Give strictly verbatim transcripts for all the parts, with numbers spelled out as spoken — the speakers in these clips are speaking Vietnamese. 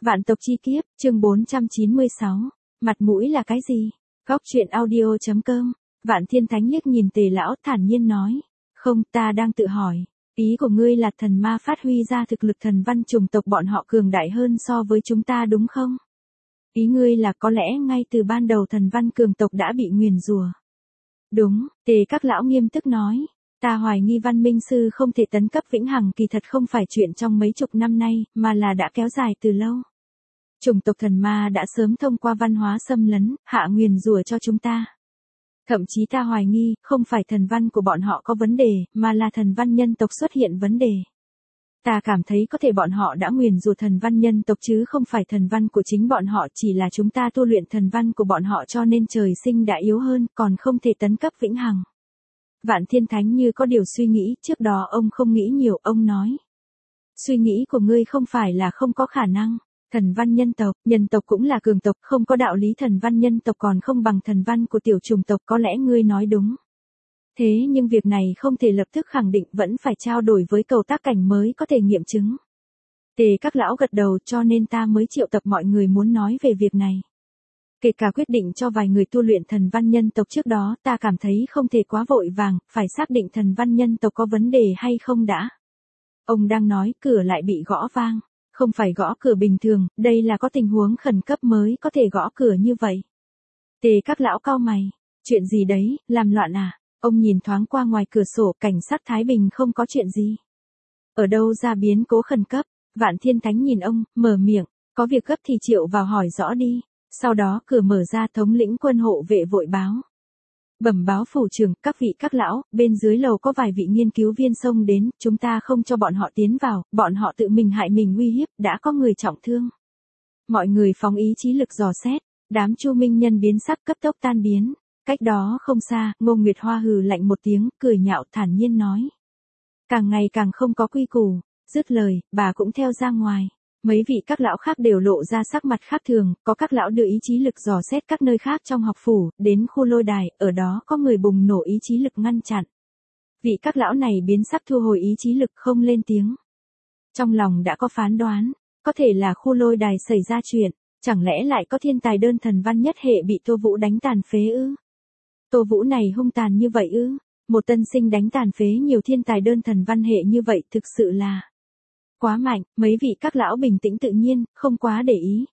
Vạn tộc chi kiếp, chương bốn trăm chín mươi sáu. Mặt mũi là cái gì? Góc truyện audio.com. Vạn Thiên Thánh liếc nhìn Tề lão thản nhiên nói. Không, ta đang tự hỏi. Ý của ngươi là thần ma phát huy ra thực lực thần văn chủng tộc bọn họ cường đại hơn so với chúng ta đúng không? Ý ngươi là có lẽ ngay từ ban đầu thần văn cường tộc đã bị nguyền rủa. Đúng, Tề các lão nghiêm túc nói. Ta hoài nghi văn minh sư không thể tấn cấp vĩnh hằng kỳ thật không phải chuyện trong mấy chục năm nay, mà là đã kéo dài từ lâu. Chủng tộc thần ma đã sớm thông qua văn hóa xâm lấn, hạ nguyền rủa cho chúng ta. Thậm chí ta hoài nghi, không phải thần văn của bọn họ có vấn đề, mà là thần văn nhân tộc xuất hiện vấn đề. Ta cảm thấy có thể bọn họ đã nguyền rủa thần văn nhân tộc chứ không phải thần văn của chính bọn họ, chỉ là chúng ta tu luyện thần văn của bọn họ cho nên trời sinh đã yếu hơn, còn không thể tấn cấp vĩnh hằng. Vạn Thiên Thánh như có điều suy nghĩ, trước đó ông không nghĩ nhiều, ông nói. Suy nghĩ của ngươi không phải là không có khả năng. Thần văn nhân tộc, nhân tộc cũng là cường tộc, không có đạo lý thần văn nhân tộc còn không bằng thần văn của tiểu chủng tộc, có lẽ ngươi nói đúng. Thế nhưng việc này không thể lập tức khẳng định, vẫn phải trao đổi với cầu tác cảnh mới có thể nghiệm chứng. Tề các lão gật đầu, cho nên ta mới triệu tập mọi người muốn nói về việc này. Kể cả quyết định cho vài người tu luyện thần văn nhân tộc trước đó, ta cảm thấy không thể quá vội vàng, phải xác định thần văn nhân tộc có vấn đề hay không đã. Ông đang nói, cửa lại bị gõ vang. Không phải gõ cửa bình thường, đây là có tình huống khẩn cấp mới có thể gõ cửa như vậy. Tề các lão cau mày. Chuyện gì đấy, làm loạn à? Ông nhìn thoáng qua ngoài cửa sổ, cảnh sát Thái Bình không có chuyện gì. Ở đâu ra biến cố khẩn cấp? Vạn Thiên Thánh nhìn ông, mở miệng. Có việc gấp thì triệu vào hỏi rõ đi. Sau đó cửa mở ra, thống lĩnh quân hộ vệ vội báo. Bẩm báo phủ trưởng, các vị các lão, bên dưới lầu có vài vị nghiên cứu viên xông đến, chúng ta không cho bọn họ tiến vào, bọn họ tự mình hại mình uy hiếp, đã có người trọng thương. Mọi người phóng ý chí lực dò xét, đám Chu Minh Nhân biến sắc cấp tốc tan biến. Cách đó không xa, Ngô Nguyệt Hoa hừ lạnh một tiếng, cười nhạo thản nhiên nói. Càng ngày càng không có quy củ, dứt lời, bà cũng theo ra ngoài. Mấy vị các lão khác đều lộ ra sắc mặt khác thường, có các lão đưa ý chí lực dò xét các nơi khác trong học phủ, đến khu lôi đài, ở đó có người bùng nổ ý chí lực ngăn chặn. Vị các lão này biến sắc thu hồi ý chí lực không lên tiếng. Trong lòng đã có phán đoán, có thể là khu lôi đài xảy ra chuyện, chẳng lẽ lại có thiên tài đơn thần văn nhất hệ bị Tô Vũ đánh tàn phế ư? Tô Vũ này hung tàn như vậy ư? Một tân sinh đánh tàn phế nhiều thiên tài đơn thần văn hệ như vậy thực sự là quá mạnh, mấy vị các lão bình tĩnh tự nhiên, không quá để ý.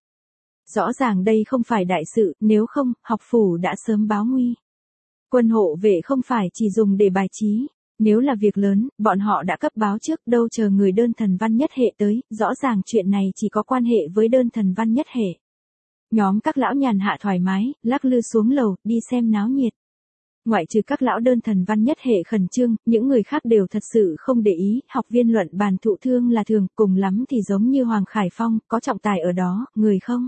Rõ ràng đây không phải đại sự, nếu không, học phủ đã sớm báo nguy. Quân hộ vệ không phải chỉ dùng để bài trí, nếu là việc lớn, bọn họ đã cấp báo trước, đâu chờ người đơn thần văn nhất hệ tới, rõ ràng chuyện này chỉ có quan hệ với đơn thần văn nhất hệ. Nhóm các lão nhàn hạ thoải mái, lắc lư xuống lầu, đi xem náo nhiệt. Ngoại trừ các lão đơn thần văn nhất hệ khẩn trương, những người khác đều thật sự không để ý, học viên luận bàn thụ thương là thường, cùng lắm thì giống như Hoàng Khải Phong, có trọng tài ở đó, người không.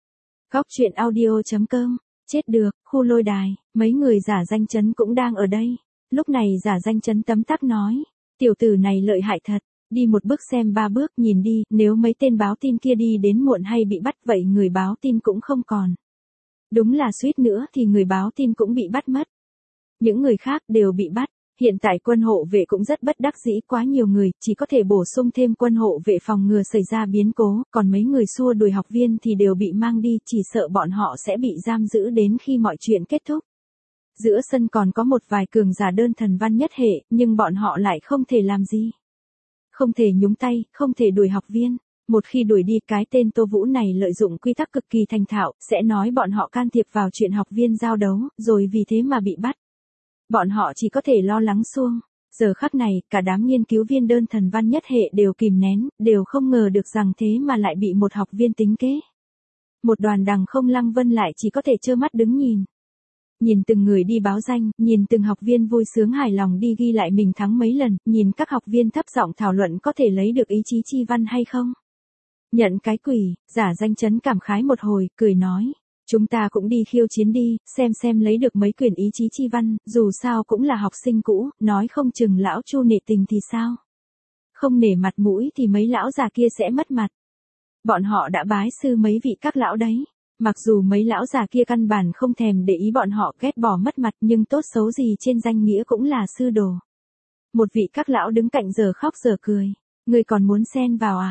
Góc truyện audio.com, chết được, khu lôi đài, mấy người giả danh chấn cũng đang ở đây. Lúc này giả danh chấn tấm tắc nói, tiểu tử này lợi hại thật, đi một bước xem ba bước, nhìn đi, nếu mấy tên báo tin kia đi đến muộn hay bị bắt vậy người báo tin cũng không còn. Đúng là suýt nữa thì người báo tin cũng bị bắt mất. Những người khác đều bị bắt, hiện tại quân hộ vệ cũng rất bất đắc dĩ, quá nhiều người, chỉ có thể bổ sung thêm quân hộ vệ phòng ngừa xảy ra biến cố, còn mấy người xua đuổi học viên thì đều bị mang đi, chỉ sợ bọn họ sẽ bị giam giữ đến khi mọi chuyện kết thúc. Giữa sân còn có một vài cường giả đơn thần văn nhất hệ, nhưng bọn họ lại không thể làm gì. Không thể nhúng tay, không thể đuổi học viên. Một khi đuổi đi, cái tên Tô Vũ này lợi dụng quy tắc cực kỳ thành thạo, sẽ nói bọn họ can thiệp vào chuyện học viên giao đấu, rồi vì thế mà bị bắt. Bọn họ chỉ có thể lo lắng xuông. Giờ khắc này, cả đám nghiên cứu viên đơn thần văn nhất hệ đều kìm nén, đều không ngờ được rằng thế mà lại bị một học viên tính kế. Một đoàn đằng không Lăng Vân lại chỉ có thể trơ mắt đứng nhìn. Nhìn từng người đi báo danh, nhìn từng học viên vui sướng hài lòng đi ghi lại mình thắng mấy lần, nhìn các học viên thấp giọng thảo luận có thể lấy được ý chí chi văn hay không. Nhận cái quỷ, giả danh chấn cảm khái một hồi, cười nói. Chúng ta cũng đi khiêu chiến đi, xem xem lấy được mấy quyển ý chí chi văn, dù sao cũng là học sinh cũ, nói không chừng lão Chu nể tình thì sao. Không nể mặt mũi thì mấy lão già kia sẽ mất mặt. Bọn họ đã bái sư mấy vị các lão đấy. Mặc dù mấy lão già kia căn bản không thèm để ý bọn họ ghét bỏ mất mặt, nhưng tốt xấu gì trên danh nghĩa cũng là sư đồ. Một vị các lão đứng cạnh giờ khóc giờ cười. Người còn muốn xen vào à?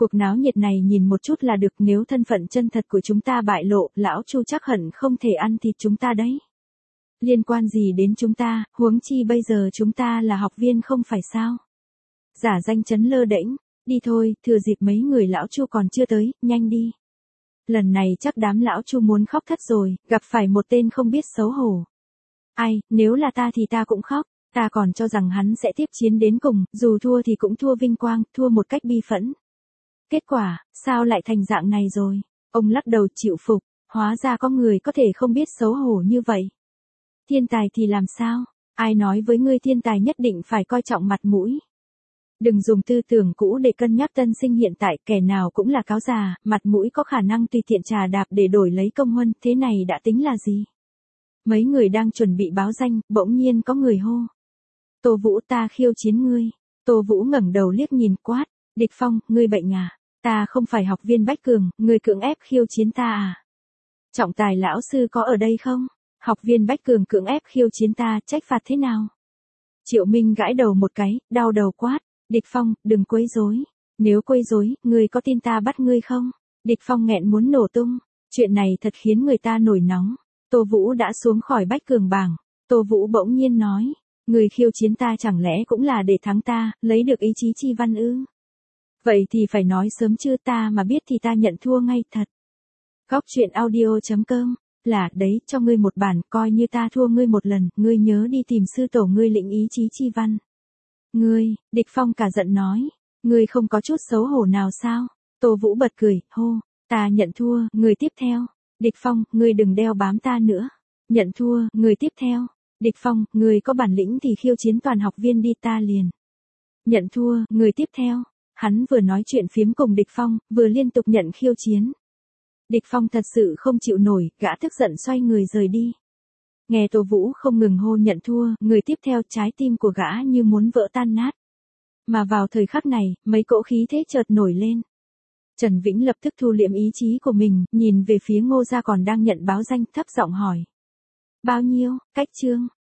Cuộc náo nhiệt này nhìn một chút là được, nếu thân phận chân thật của chúng ta bại lộ, lão Chu chắc hẳn không thể ăn thịt chúng ta đấy. Liên quan gì đến chúng ta, huống chi bây giờ chúng ta là học viên không phải sao? Giả danh Trấn lơ đễnh, đi thôi, thừa dịp mấy người lão Chu còn chưa tới, nhanh đi. Lần này chắc đám lão Chu muốn khóc thất rồi, gặp phải một tên không biết xấu hổ. Ai, nếu là ta thì ta cũng khóc, ta còn cho rằng hắn sẽ tiếp chiến đến cùng, dù thua thì cũng thua vinh quang, thua một cách bi phẫn. Kết quả, sao lại thành dạng này rồi? Ông lắc đầu chịu phục, hóa ra có người có thể không biết xấu hổ như vậy. Thiên tài thì làm sao? Ai nói với ngươi thiên tài nhất định phải coi trọng mặt mũi? Đừng dùng tư tưởng cũ để cân nhắc tân sinh hiện tại, kẻ nào cũng là cáo già, mặt mũi có khả năng tùy tiện trà đạp để đổi lấy công huân, thế này đã tính là gì? Mấy người đang chuẩn bị báo danh, bỗng nhiên có người hô. Tô Vũ, ta khiêu chiến ngươi. Tô Vũ ngẩng đầu liếc nhìn quát, Địch Phong, ngươi bệnh à? Ta không phải học viên Bách Cường, ngươi cưỡng ép khiêu chiến ta à? Trọng tài lão sư có ở đây không? Học viên Bách Cường cưỡng ép khiêu chiến ta, trách phạt thế nào? Triệu Minh gãi đầu một cái, đau đầu quát, Địch Phong, đừng quấy rối. Nếu quấy rối, ngươi có tin ta bắt ngươi không? Địch Phong nghẹn muốn nổ tung, chuyện này thật khiến người ta nổi nóng. Tô Vũ đã xuống khỏi Bách Cường bảng, Tô Vũ bỗng nhiên nói, người khiêu chiến ta chẳng lẽ cũng là để thắng ta, lấy được ý chí chi văn ư? Vậy thì phải nói sớm chưa, ta mà biết thì ta nhận thua ngay thật. Góc truyện audio chấm com, là, đấy, cho ngươi một bản, coi như ta thua ngươi một lần, ngươi nhớ đi tìm sư tổ ngươi lĩnh ý chí chi văn. Ngươi, Địch Phong cả giận nói, ngươi không có chút xấu hổ nào sao? Tô Vũ bật cười, hô, ta nhận thua, người tiếp theo. Địch Phong, ngươi đừng đeo bám ta nữa. Nhận thua, người tiếp theo. Địch Phong, ngươi có bản lĩnh thì khiêu chiến toàn học viên đi, ta liền. Nhận thua, người tiếp theo. Hắn vừa nói chuyện phiếm cùng Địch Phong, vừa liên tục nhận khiêu chiến. Địch Phong thật sự không chịu nổi, gã tức giận xoay người rời đi. Nghe Tô Vũ không ngừng hô nhận thua, người tiếp theo, trái tim của gã như muốn vỡ tan nát. Mà vào thời khắc này, mấy cỗ khí thế chợt nổi lên. Trần Vĩnh lập tức thu liệm ý chí của mình, nhìn về phía Ngô Gia còn đang nhận báo danh, thấp giọng hỏi. Bao nhiêu, cách chương,